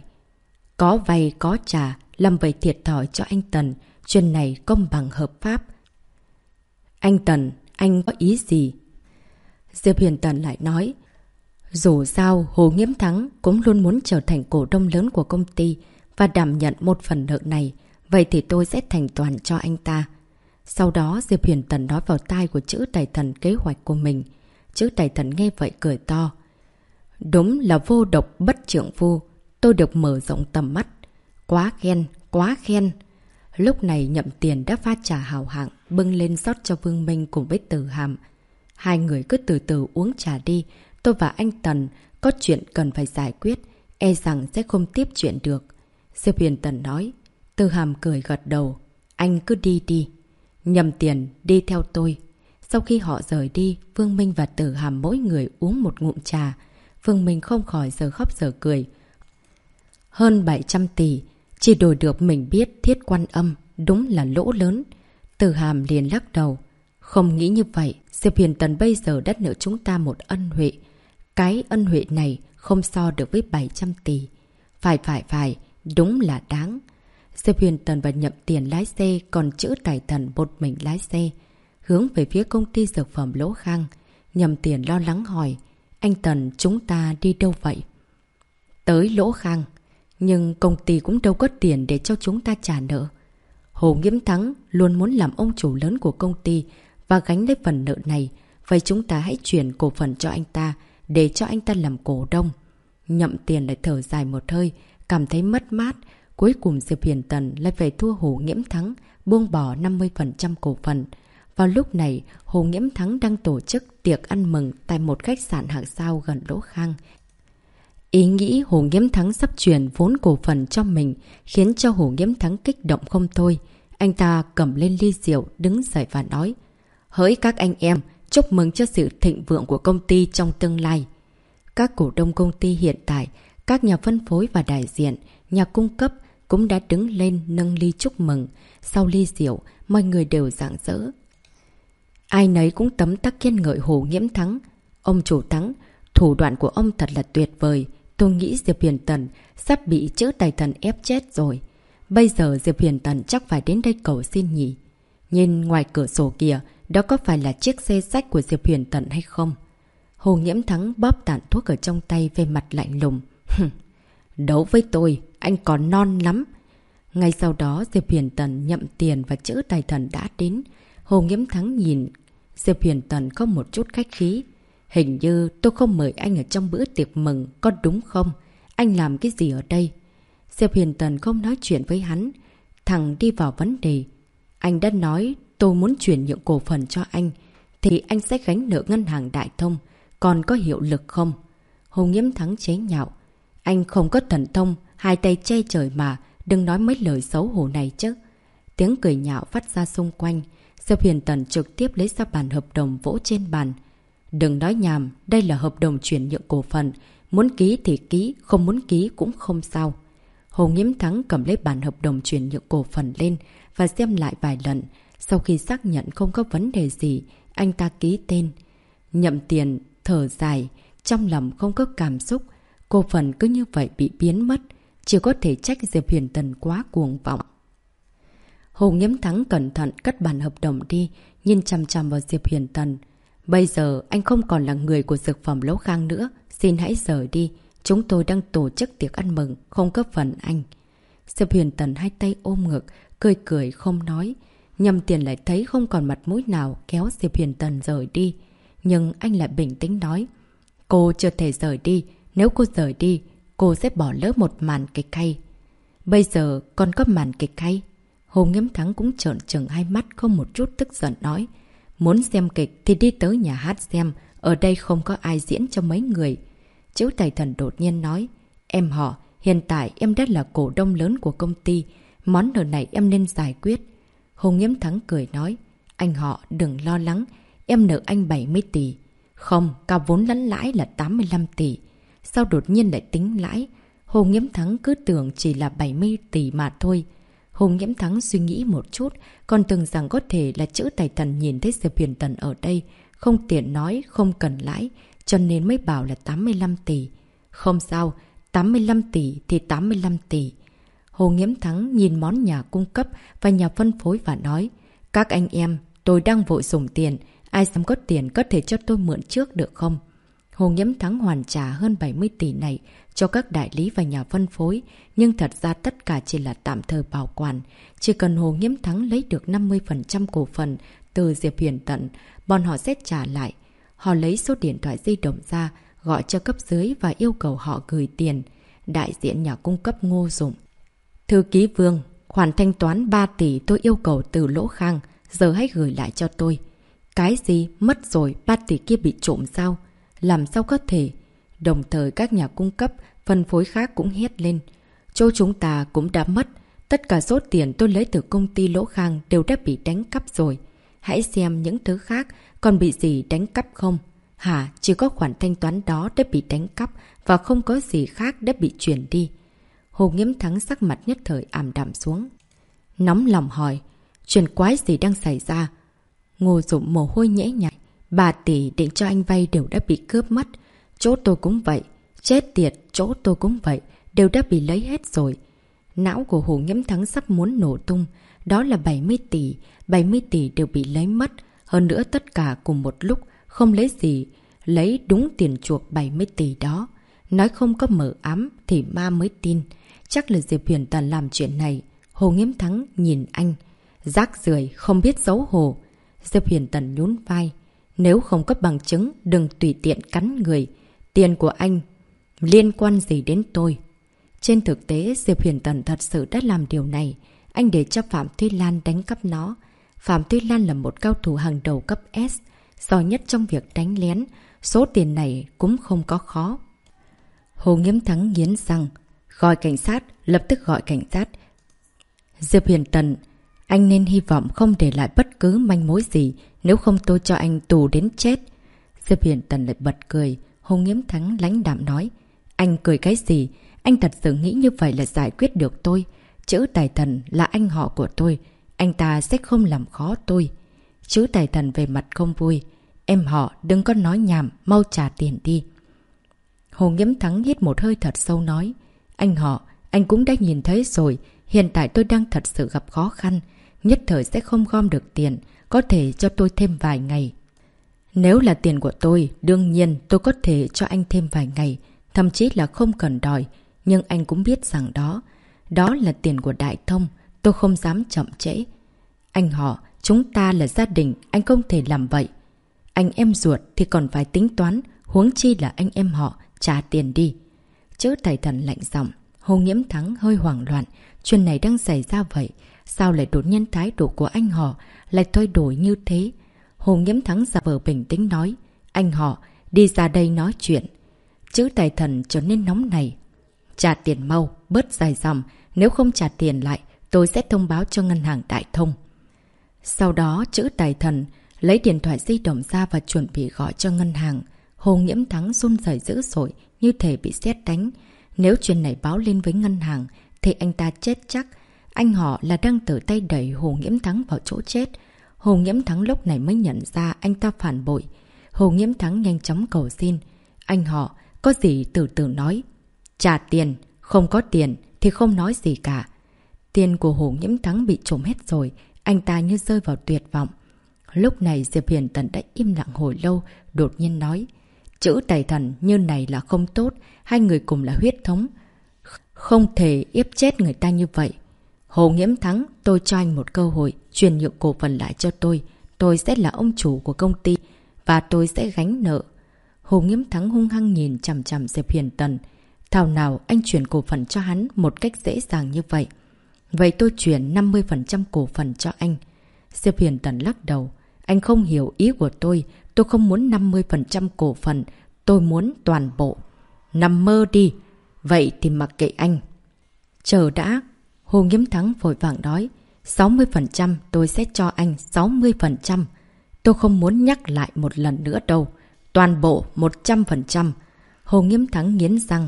Có vay có trả, làm vậy thiệt thòi cho anh Tần. Chuyện này công bằng hợp pháp. Anh Tần, anh có ý gì? Diệp Huyền Tần lại nói. Dù sao, Hồ Nghiễm Thắng cũng luôn muốn trở thành cổ đông lớn của công ty và đảm nhận một phần nợ này. Vậy thì tôi sẽ thành toàn cho anh ta. Sau đó Diệp Huyền Tần nói vào tai của chữ tài thần kế hoạch của mình. Chữ tài thần nghe vậy cười to. Đúng là vô độc bất trượng phu. Tôi được mở rộng tầm mắt. Quá khen, quá khen. Lúc này Nhậm Tiền đã pha trà hào hạng, bưng lên rót cho Vương Minh cùng với Tử Hàm. Hai người cứ từ từ uống trà đi. Tôi và anh Tần có chuyện cần phải giải quyết. E rằng sẽ không tiếp chuyện được. Diệp Huyền Tần nói. Tử Hàm cười gật đầu. Anh cứ đi đi. Nhậm Tiền đi theo tôi. Sau khi họ rời đi, Vương Minh và Tử Hàm mỗi người uống một ngụm trà. Vương Minh không khỏi giờ khóc giờ cười. Hơn 700 tỷ, chỉ đổi được mình biết Thiết Quan Âm, đúng là lỗ lớn. Tử Hàm liền lắc đầu. Không nghĩ như vậy, Diệp Huyền Tần bây giờ đã nợ chúng ta một ân huệ. Cái ân huệ này không so được với 700 tỷ. Phải, đúng là đáng. Diệp Huyền Tần và Nhậm Tiền lái xe, còn Trữ Tài Thần một mình lái xe, hướng về phía công ty dược phẩm Lỗ Khang. Nhậm Tiền lo lắng hỏi, anh Tần, chúng ta đi đâu vậy? Tới Lỗ Khang. Nhưng công ty cũng đâu có tiền để cho chúng ta trả nợ. Hồ Nghiễm Thắng luôn muốn làm ông chủ lớn của công ty và gánh lấy phần nợ này. Vậy chúng ta hãy chuyển cổ phần cho anh ta, để cho anh ta làm cổ đông. Nhậm Tiền lại thở dài một hơi, cảm thấy mất mát. Cuối cùng Diệp Huyền Tần lại phải thua Hồ Nghiễm Thắng, buông bỏ 50% cổ phần. Vào lúc này, Hồ Nghiễm Thắng đang tổ chức tiệc ăn mừng tại một khách sạn hạng sao gần Lỗ Khang. Ý nghĩ Hồ Nghiễm Thắng sắp chuyển vốn cổ phần cho mình khiến cho Hồ Nghiễm Thắng kích động không thôi. Anh ta cầm lên ly rượu, đứng dậy và nói, hỡi các anh em, chúc mừng cho sự thịnh vượng của công ty trong tương lai. Các cổ đông công ty hiện tại, các nhà phân phối và đại diện, nhà cung cấp cũng đã đứng lên nâng ly chúc mừng. Sau ly rượu, mọi người đều rạng rỡ. Ai nấy cũng tấm tắc khen ngợi Hồ Nghiễm Thắng. Ông chủ Thắng, thủ đoạn của ông thật là tuyệt vời. Tôi nghĩ Diệp Huyền Tần sắp bị Trữ Tài Thần ép chết rồi. Bây giờ Diệp Huyền Tần chắc phải đến đây cầu xin nhỉ. Nhìn ngoài cửa sổ kìa, đó có phải là chiếc xe xách của Diệp Huyền Tần hay không? Hồ Nghiễm Thắng bóp tàn thuốc ở trong tay, về mặt lạnh lùng. Đấu với tôi, anh còn non lắm. Ngay sau đó Diệp Huyền Tần, Nhậm Tiền và Trữ Tài Thần đã đến. Hồ Nghiễm Thắng nhìn Diệp Huyền Tần không một chút khách khí. Hình như tôi không mời anh ở trong bữa tiệc mừng, có đúng không? Anh làm cái gì ở đây? Diệp Huyền Tần không nói chuyện với hắn, thẳng đi vào vấn đề. Anh đã nói tôi muốn chuyển nhượng cổ phần cho anh, thì anh sẽ gánh nợ ngân hàng Đại Thông. Còn có hiệu lực không? Hồ Nghiễm Thắng chế nhạo. Anh không có thần thông, hai tay che trời mà, đừng nói mấy lời xấu hổ này chứ. Tiếng cười nhạo phát ra xung quanh. Diệp Huyền Tần trực tiếp lấy ra bản hợp đồng vỗ trên bàn. Đừng nói nhảm, đây là hợp đồng chuyển nhượng cổ phần. Muốn ký thì ký, không muốn ký cũng không sao. Hồ Nghiễm Thắng cầm lấy bản hợp đồng chuyển nhượng cổ phần lên và xem lại vài lần. Sau khi xác nhận không có vấn đề gì, anh ta ký tên. Nhậm Tiền thở dài, trong lòng không có cảm xúc. Cổ phần cứ như vậy bị biến mất, chỉ có thể trách Diệp Huyền Tần quá cuồng vọng. Hồ Nghiễm Thắng cẩn thận cất bản hợp đồng đi, nhìn chằm chằm vào Diệp Huyền Tần. Bây giờ anh không còn là người của dược phẩm Lỗ Khang nữa, xin hãy rời đi. Chúng tôi đang tổ chức tiệc ăn mừng, không có phần anh. Diệp Huyền Tần hai tay ôm ngực, cười cười không nói. Nhậm Tiền lại thấy không còn mặt mũi nào, kéo Diệp Huyền Tần rời đi. Nhưng anh lại bình tĩnh nói, cô chưa thể rời đi, nếu cô rời đi, cô sẽ bỏ lỡ một màn kịch hay. Bây giờ còn có màn kịch hay? Hồ Nghiễm Thắng cũng trợn trừng hai mắt, không một chút tức giận nói, muốn xem kịch thì đi tới nhà hát xem, ở đây không có ai diễn cho mấy người. Trữ Tài Thần đột nhiên nói, em họ, hiện tại em đã là cổ đông lớn của công ty, món nợ này em nên giải quyết. Hồ Nghiễm Thắng cười nói, anh họ đừng lo lắng, em nợ anh 70 tỷ. Không, cả vốn lẫn lãi là 85 tỷ. Sao đột nhiên lại tính lãi? Hồ Nghiễm Thắng cứ tưởng chỉ là 70 tỷ mà thôi. Hồ Nghiễm Thắng suy nghĩ một chút, còn tưởng rằng có thể là Trữ Tài Thần nhìn thấy Diệp Huyền Tần ở đây, không tiện nói không cần lãi, cho nên mới bảo là 85 tỷ. Không sao, 85 tỷ thì 85 tỷ. Hồ Nghiễm Thắng nhìn món nhà cung cấp và nhà phân phối và nói, các anh em, tôi đang vội dùng tiền, ai dám có tiền có thể cho tôi mượn trước được không? Hồ Nghiễm Thắng hoàn trả hơn 70 tỷ này cho các đại lý và nhà phân phối, nhưng thật ra tất cả chỉ là tạm thời bảo quản. Chỉ cần Hồ Nghiễm Thắng lấy được 50% cổ phần từ Diệp Huyền Tần, bọn họ sẽ trả lại. Họ lấy số điện thoại di động ra, gọi cho cấp dưới và yêu cầu họ gửi tiền. Đại diện nhà cung cấp Ngô Dụng. Thư ký Vương, khoản thanh toán 3 tỷ tôi yêu cầu từ Lỗ Khang, giờ hãy gửi lại cho tôi. Cái gì? Mất rồi, 3 tỷ kia bị trộm sao? Làm sao có thể? Đồng thời các nhà cung cấp, phân phối khác cũng hét lên. Chỗ chúng ta cũng đã mất. Tất cả số tiền tôi lấy từ công ty Lỗ Khang đều đã bị đánh cắp rồi. Hãy xem những thứ khác còn bị gì đánh cắp không? Hả? Chỉ có khoản thanh toán đó đã bị đánh cắp và không có gì khác đã bị chuyển đi. Hồ Nghiễm Thắng sắc mặt nhất thời ảm đạm xuống. Nóng lòng hỏi, chuyện quái gì đang xảy ra? Ngô Dụng mồ hôi nhễ nhại, 3 tỷ định cho anh vay đều đã bị cướp mất. Chỗ tôi cũng vậy. Chết tiệt, chỗ tôi cũng vậy. Đều đã bị lấy hết rồi. Não của Hồ Nghiễm Thắng sắp muốn nổ tung. Đó là 70 tỷ. 70 tỷ đều bị lấy mất. Hơn nữa tất cả cùng một lúc. Không lấy gì. Lấy đúng tiền chuộc 70 tỷ đó. Nói không có mờ ám thì ma mới tin. Chắc là Diệp Huyền Tần làm chuyện này. Hồ Nghiễm Thắng nhìn anh. Rác rưởi không biết xấu hổ. Diệp Huyền Tần nhún vai. Nếu không có bằng chứng, đừng tùy tiện cắn người. Tiền của anh liên quan gì đến tôi? Trên thực tế, Diệp Huyền Tần thật sự đã làm điều này. Anh để cho Phạm Thúy Lan đánh cắp nó. Phạm Thúy Lan là một cao thủ hàng đầu cấp S, giỏi nhất trong việc đánh lén. Số tiền này cũng không có khó. Hồ Nghiễm Thắng nghiến răng. Gọi cảnh sát, lập tức gọi cảnh sát. Diệp Huyền Tần, anh nên hy vọng không để lại bất cứ manh mối gì, nếu không tôi cho anh tù đến chết. Diệp Huyền Tần lại bật cười. Hồ Nghiễm Thắng lãnh đạm nói. Anh cười cái gì? Anh thật sự nghĩ như vậy là giải quyết được tôi. Chữ Tài Thần là anh họ của tôi. Anh ta sẽ không làm khó tôi. Chữ Tài Thần về mặt không vui. Em họ đừng có nói nhảm, mau trả tiền đi. Hồ Nghiễm Thắng hít một hơi thật sâu nói. Anh họ, anh cũng đã nhìn thấy rồi. Hiện tại tôi đang thật sự gặp khó khăn. Nhất thời sẽ không gom được tiền. Có thể cho tôi thêm vài ngày. Nếu là tiền của tôi, đương nhiên tôi có thể cho anh thêm vài ngày. Thậm chí là không cần đòi. Nhưng anh cũng biết rằng đó là tiền của Đại Thông. Tôi không dám chậm trễ. Anh họ, chúng ta là gia đình. Anh không thể làm vậy. Anh em ruột thì còn phải tính toán. Huống chi là anh em họ. Trả tiền đi. Chữ Tài Thần lạnh giọng. Hồ Nghiễm Thắng hơi hoảng loạn. Chuyện này đang xảy ra vậy. Sao lại đột nhiên thái độ của anh họ lại thay đổi như thế? Hồ Nghiễm Thắng giả vờ bình tĩnh nói. Anh họ, đi ra đây nói chuyện. Chữ Tài Thần trở nên nóng này. Trả tiền mau, bớt dài dòng. Nếu không trả tiền lại, tôi sẽ thông báo cho ngân hàng Đại Thông. Sau đó, chữ Tài Thần lấy điện thoại di động ra và chuẩn bị gọi cho ngân hàng. Hồ Nghiễm Thắng run rẩy dữ dội, như thể bị sét đánh. Nếu chuyện này báo lên với ngân hàng, thì anh ta chết chắc. Anh họ là đang tự tay đẩy Hồ Nghiễm Thắng vào chỗ chết. Hồ Nghiễm Thắng lúc này mới nhận ra anh ta phản bội. Hồ Nghiễm Thắng nhanh chóng cầu xin. Anh họ, có gì từ từ nói. Trả tiền, không có tiền thì không nói gì cả. Tiền của Hồ Nghiễm Thắng bị trộm hết rồi. Anh ta như rơi vào tuyệt vọng. Lúc này Diệp Huyền Tần đã im lặng hồi lâu, đột nhiên nói. Chữ Tài Thần như này là không tốt. Hai người cùng là huyết thống. Không thể ép chết người ta như vậy. Hồ Nghiễm Thắng, tôi cho anh một cơ hội, chuyển nhượng cổ phần lại cho tôi. Tôi sẽ là ông chủ của công ty và tôi sẽ gánh nợ. Hồ Nghiễm Thắng hung hăng nhìn chằm chằm Diệp Huyền Tần. Thảo nào anh chuyển cổ phần cho hắn một cách dễ dàng như vậy. Vậy tôi chuyển 50% cổ phần cho anh. Diệp Huyền Tần lắc đầu. Anh không hiểu ý của tôi không muốn 50% cổ phần, tôi muốn toàn bộ. Nằm mơ đi. Vậy thì mặc kệ anh. Chờ đã. Hồ Nghiễm Thắng vội vàng nói. 60% tôi sẽ cho anh 60%. Tôi không muốn nhắc lại một lần nữa đâu. Toàn bộ 100%. Hồ Nghiễm Thắng nghiến răng.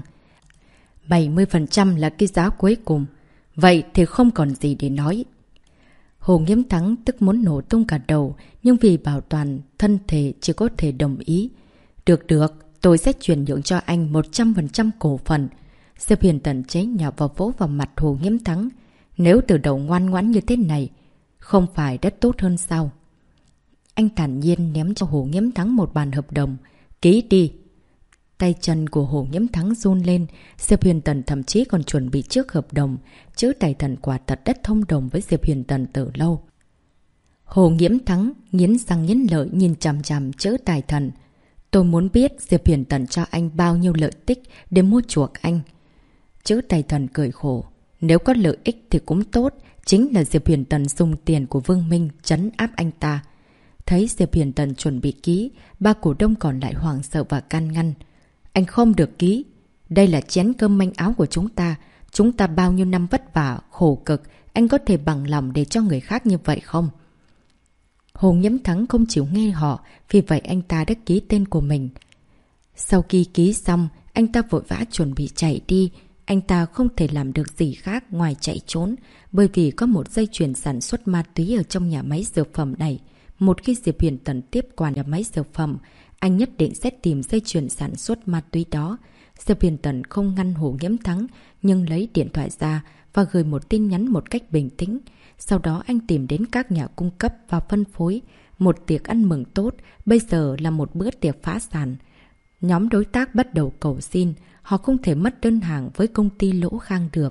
70% là cái giá cuối cùng. Vậy thì không còn gì để nói. Hồ Nghiễm Thắng tức muốn nổ tung cả đầu, nhưng vì bảo toàn thân thể chỉ có thể đồng ý. Được, tôi sẽ chuyển nhượng cho anh 100% cổ phần. Diệp Huyền Tần chế nhạo và vỗ vào mặt Hồ Nghiễm Thắng. Nếu từ đầu ngoan ngoãn như thế này, không phải rất tốt hơn sao? Anh thản nhiên ném cho Hồ Nghiễm Thắng một bản hợp đồng. Ký đi. Tay chân của Hồ Nghiễm Thắng run lên. Diệp Huyền Tần thậm chí còn chuẩn bị trước hợp đồng. Chữ Tài Thần quả thật đất thông đồng với Diệp Huyền Tần từ lâu. Hồ Nghiễm Thắng nghiến răng nghiến lợi nhìn chằm chằm chữ Tài Thần. Tôi muốn biết Diệp Huyền Tần cho anh bao nhiêu lợi ích để mua chuộc anh. Chữ Tài Thần cười khổ. Nếu có lợi ích thì cũng tốt. Chính là Diệp Huyền Tần dùng tiền của Vương Minh trấn áp anh ta. Thấy Diệp Huyền Tần chuẩn bị ký, ba cổ đông còn lại hoảng sợ và can ngăn. Anh không được ký. Đây là chén cơm manh áo của chúng ta. Chúng ta bao nhiêu năm vất vả, khổ cực. Anh có thể bằng lòng để cho người khác như vậy không? Hồ Nghiễm Thắng không chịu nghe họ, vì vậy anh ta đã ký tên của mình. Sau khi ký xong, anh ta vội vã chuẩn bị chạy đi. Anh ta không thể làm được gì khác ngoài chạy trốn, bởi vì có một dây chuyền sản xuất ma túy ở trong nhà máy dược phẩm này. Một khi Diệp Huyền Tần tiếp quản nhà máy dược phẩm, anh nhất định sẽ tìm dây chuyền sản xuất ma túy đó. Diệp Huyền Tần không ngăn Hồ Nghiễm Thắng, nhưng lấy điện thoại ra và gửi một tin nhắn một cách bình tĩnh. Sau đó anh tìm đến các nhà cung cấp và phân phối. Một tiệc ăn mừng tốt, bây giờ là một bữa tiệc phá sản. Nhóm đối tác bắt đầu cầu xin, họ không thể mất đơn hàng với công ty Lỗ Khang được.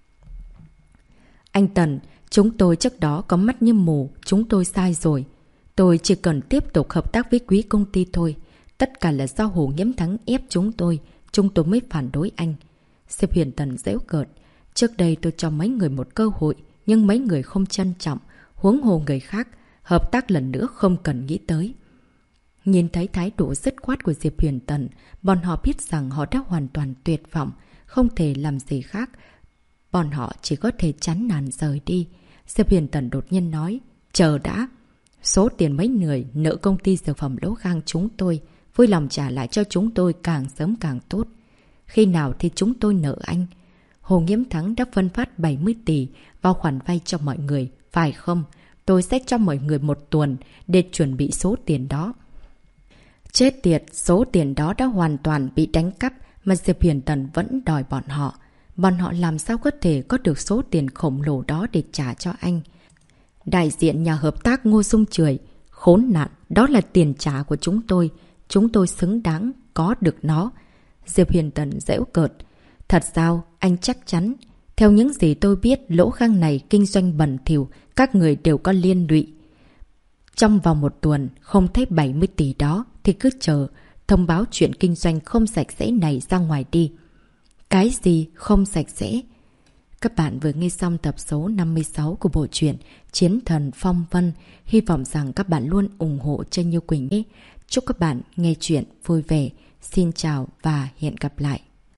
Anh Tần, chúng tôi trước đó có mắt như mù, chúng tôi sai rồi. Tôi chỉ cần tiếp tục hợp tác với quý công ty thôi. Tất cả là do Hồ Nghiễm Thắng ép chúng tôi mới phản đối anh. Diệp Huyền Tần giễu cợt. Trước đây tôi cho mấy người một cơ hội, nhưng mấy người không trân trọng, huống hồ người khác, hợp tác lần nữa không cần nghĩ tới. Nhìn thấy thái độ dứt khoát của Diệp Huyền Tần, bọn họ biết rằng họ đã hoàn toàn tuyệt vọng, không thể làm gì khác. Bọn họ chỉ có thể chán nản rời đi. Diệp Huyền Tần đột nhiên nói, chờ đã. Số tiền mấy người nợ công ty dược phẩm Lỗ Khang chúng tôi, vui lòng trả lại cho chúng tôi càng sớm càng tốt. Khi nào thì chúng tôi nợ anh? Hồ Nghiễm Thắng đã phân phát 70 tỷ vào khoản vay cho mọi người, phải không? Tôi sẽ cho mọi người một tuần để chuẩn bị số tiền đó. Chết tiệt, số tiền đó đã hoàn toàn bị đánh cắp mà Diệp Huyền Tần vẫn đòi bọn họ. Bọn họ làm sao có thể có được số tiền khổng lồ đó để trả cho anh? Đại diện nhà hợp tác Ngô Dung chửi, khốn nạn, đó là tiền trả của chúng tôi xứng đáng có được nó. Diệp Huyền Tần giễu cợt, thật sao, anh chắc chắn? Theo những gì tôi biết, Lỗ Khang này kinh doanh bẩn thỉu, các người đều có liên lụy. Trong vòng một tuần không thấy 70 tỷ đó thì cứ chờ, thông báo chuyện kinh doanh không sạch sẽ này ra ngoài đi. Cái gì không sạch sẽ? Các bạn vừa nghe xong tập số 56 của bộ truyện Chiến Thần Phong Vân. Hy vọng rằng các bạn luôn ủng hộ cho Như Quỳnh nhé. Chúc các bạn nghe chuyện vui vẻ. Xin chào và hẹn gặp lại.